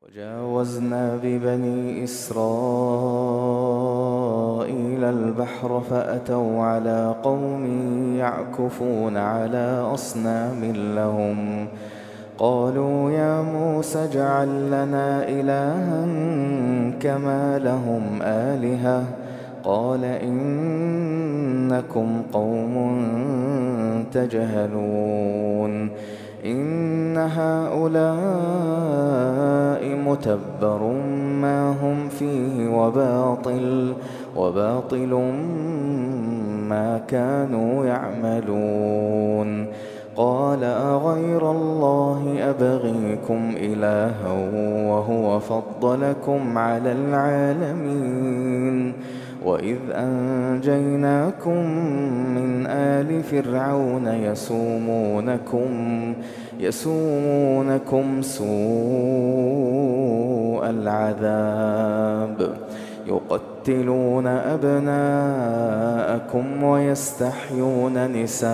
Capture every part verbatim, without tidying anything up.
وجاوزنا ببني إسرائيل البحر فأتوا على قوم يعكفون على أصنام لهم قالوا يا موسى اجعل لنا إلها كما لهم آلهة قال إنكم قوم تجهلون إن هؤلاء متبر ما هم فيه وباطل وباطل ما كانوا يعملون قال أغير الله أبغيكم إلها وهو فضلكم على العالمين وإذ أنجيناكم من آل فرعون يسومونكم يسومونكم سوء العذاب يقتلون أبناءكم ويستحيون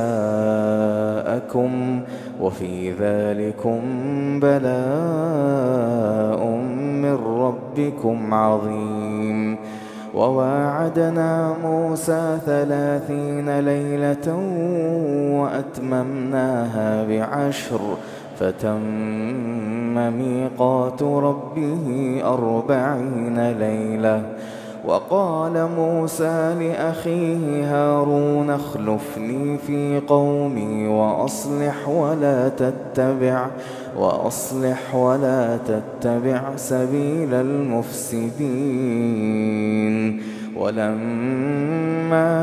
نساءكم وفي ذلكم بلاء من ربكم عظيم وواعدنا موسى ثلاثين ليلة وأتممناها بعشر فتم ميقات ربه أربعين ليلة وقال موسى لأخيه هارون اخلفني في قومي وأصلح ولا تتبع وأصلح ولا تتبع سبيل المفسدين ولما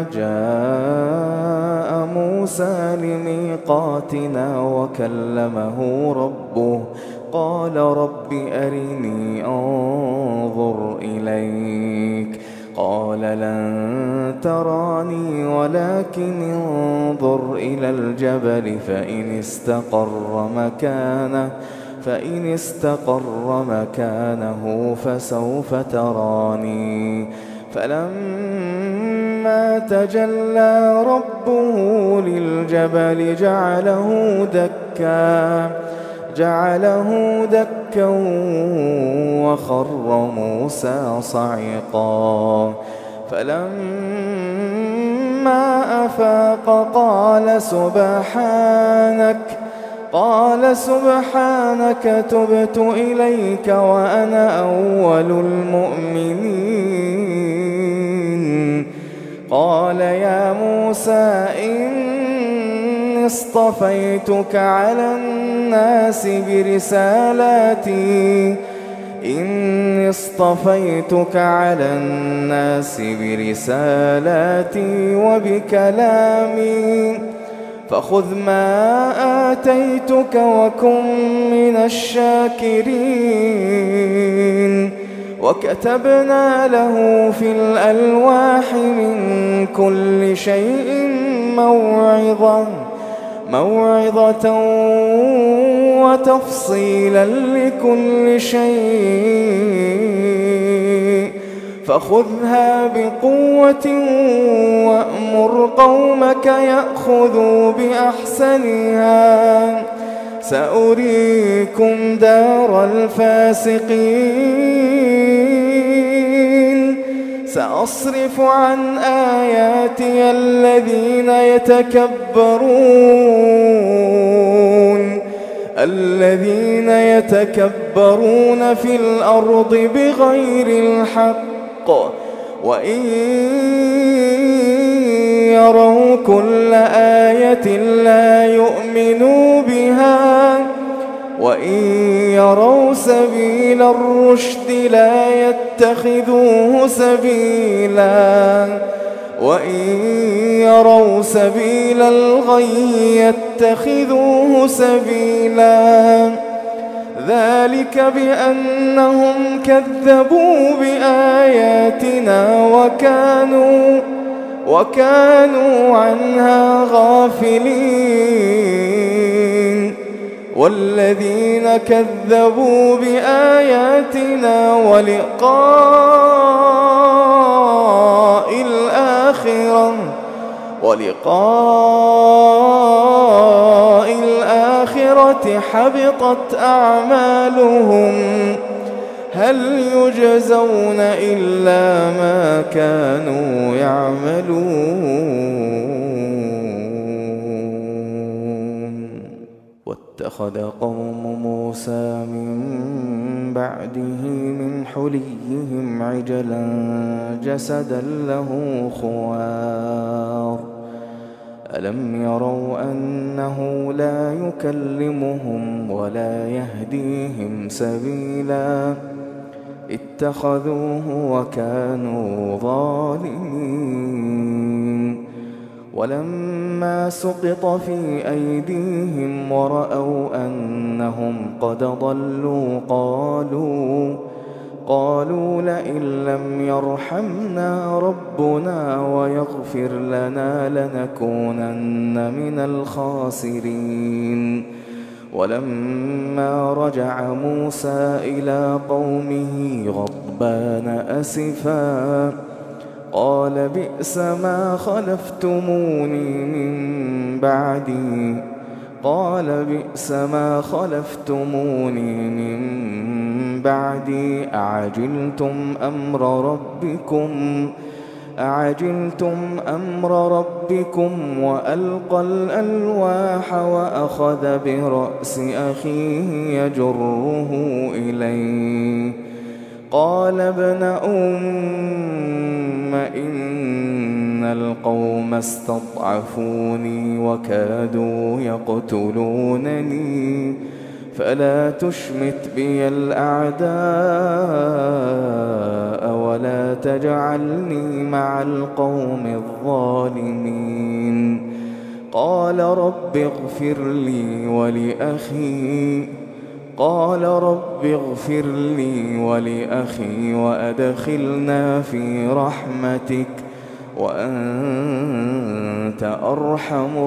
جاء موسى لميقاتنا وكلمه ربه قال رب أرني أنظر إليك قال لن تراني ولكن انظر إلى الجبل فإن استقر مكانه فإن استقر مكانه فسوف تراني فلما تجلى ربه للجبل جعله دكا جعله دكا وخر موسى صعقا فلما أفاق قال سبحانك قال سبحانك تبت إليك وأنا أول المؤمنين قال يا موسى إني اصطفيتك على الناس برسالاتي إني اصطفيتك على الناس برسالاتي وبكلامي فخذ ما آتيتك وكن من الشاكرين وكتبنا له في الألواح من كل شيء موعظة موعظة وتفصيلا لكل شيء فخذها بقوة وأمر قومك يأخذوا بأحسنها سأريكم دار الفاسقين سأصرف عن آياتي الذين يتكبرون الذين يتكبرون في الأرض بغير الحق وإن يروا كل آية لا يؤمنوا بها وإن يروا سبيل الرشد لا يتخذوه سبيلا وإن يروا سبيل الغي يتخذوه سبيلا ذلك بأنهم كذبوا بآياتنا وكانوا وكانوا عنها غافلين والذين كذبوا بآياتنا ولقاء الآخرة ولقاء الآخرة حبطت أعمالهم هل يجزون إلا ما كانوا يعملون واتخذ قوم موسى من بعده من حليهم عجلا جسدا له خوار ألم يروا أنه لا يكلمهم ولا يهديهم سبيلا اتخذوه وكانوا ظالمين ولما سقط في أيديهم ورأوا أنهم قد ضلوا قالوا قالوا لئن لم يرحمنا ربنا ويغفر لنا لنكونن من الخاسرين ولما رجع موسى إلى قومه غضبان أسفا قال بئس ما خلفتموني من بعدي قال بئس ما خلفتموني من بعدي أعجلتم أمر ربكم أعجلتم أمر ربكم وألقى الألواح وأخذ برأس أخيه يجره إليه قال ابن أم إن القوم استضعفوني وكادوا يقتلونني فلا تشمت بي الأعداء ولا تجعلني مع القوم الظالمين قال رب اغفر لي ولأخي قال رب اغفر لي ولأخي وأدخلنا في رحمتك وأنت أرحم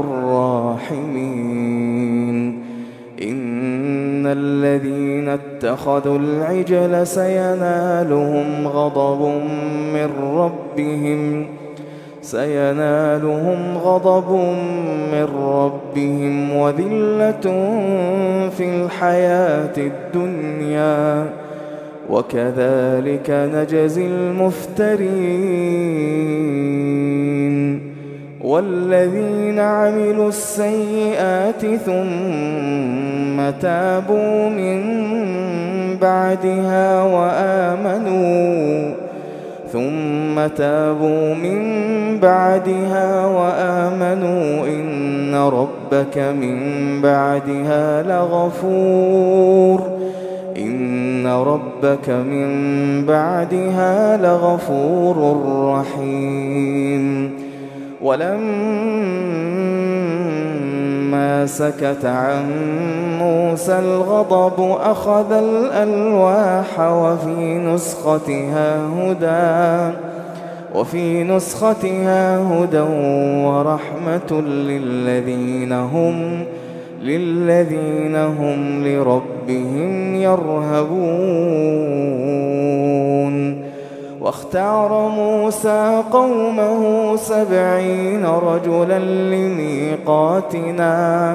الراحمين إن الذين اتخذوا العجل سينالهم غضب من ربهم سينالهم غضب من ربهم وذلة في الحياة الدنيا وكذلك نجزي المفترين والذين عملوا السيئات ثم تابوا من بعدها وآمنوا ثم تابوا من بعدها وآمنوا إن ربك من بعدها لغفور إن ربك من بعدها لغفور رحيم ولما سكت عن موسى الغضب أخذ الألواح وفي نسختها هدى وفي نسختها هدى ورحمة للذين هم للذين هم لربهم يرهبون واختار موسى قومه سبعين رجلا لميقاتنا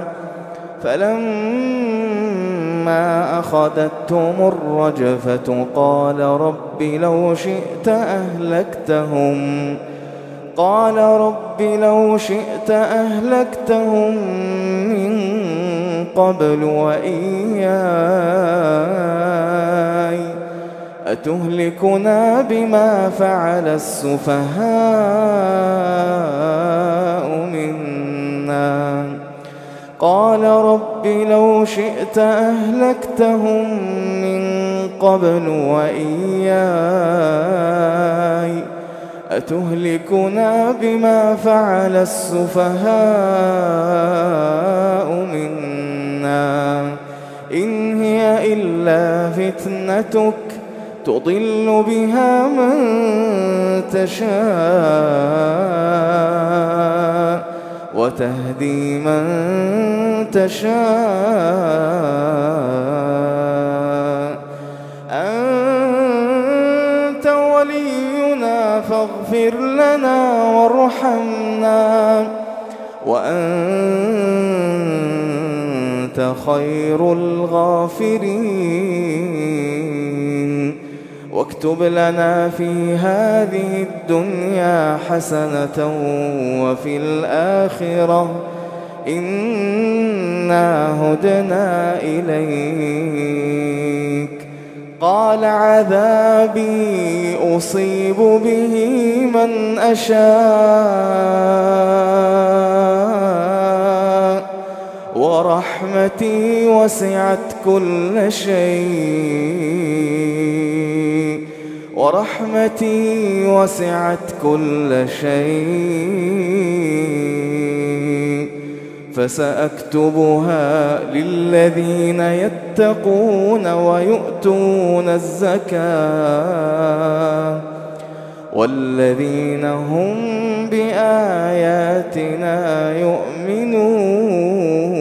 فلما أخذتهم الرجفة قال رب لو شئت أهلكتهم قال رب لو شئت أهلكتهم من قبل وإياي أتهلكنا بما فعل السفهاء منا قال رب لو شئت أهلكتهم من قبل وإياي أتهلكنا بما فعل السفهاء منا إن هي إلا فتنتك تضل بها من تشاء وتهدي من تشاء أنت ولينا فاغفر لنا وارحمنا وأنت خير الغافرين واكتب لنا في هذه الدنيا حسنة وفي الآخرة إنا هدنا إليك. قال عذابي أصيب به من أشاء ورحمتي وسعت كل شيء ورحمتي وسعت كل شيء فسأكتبها للذين يتقون ويؤتون الزكاة والذين هم بآياتنا يؤمنون.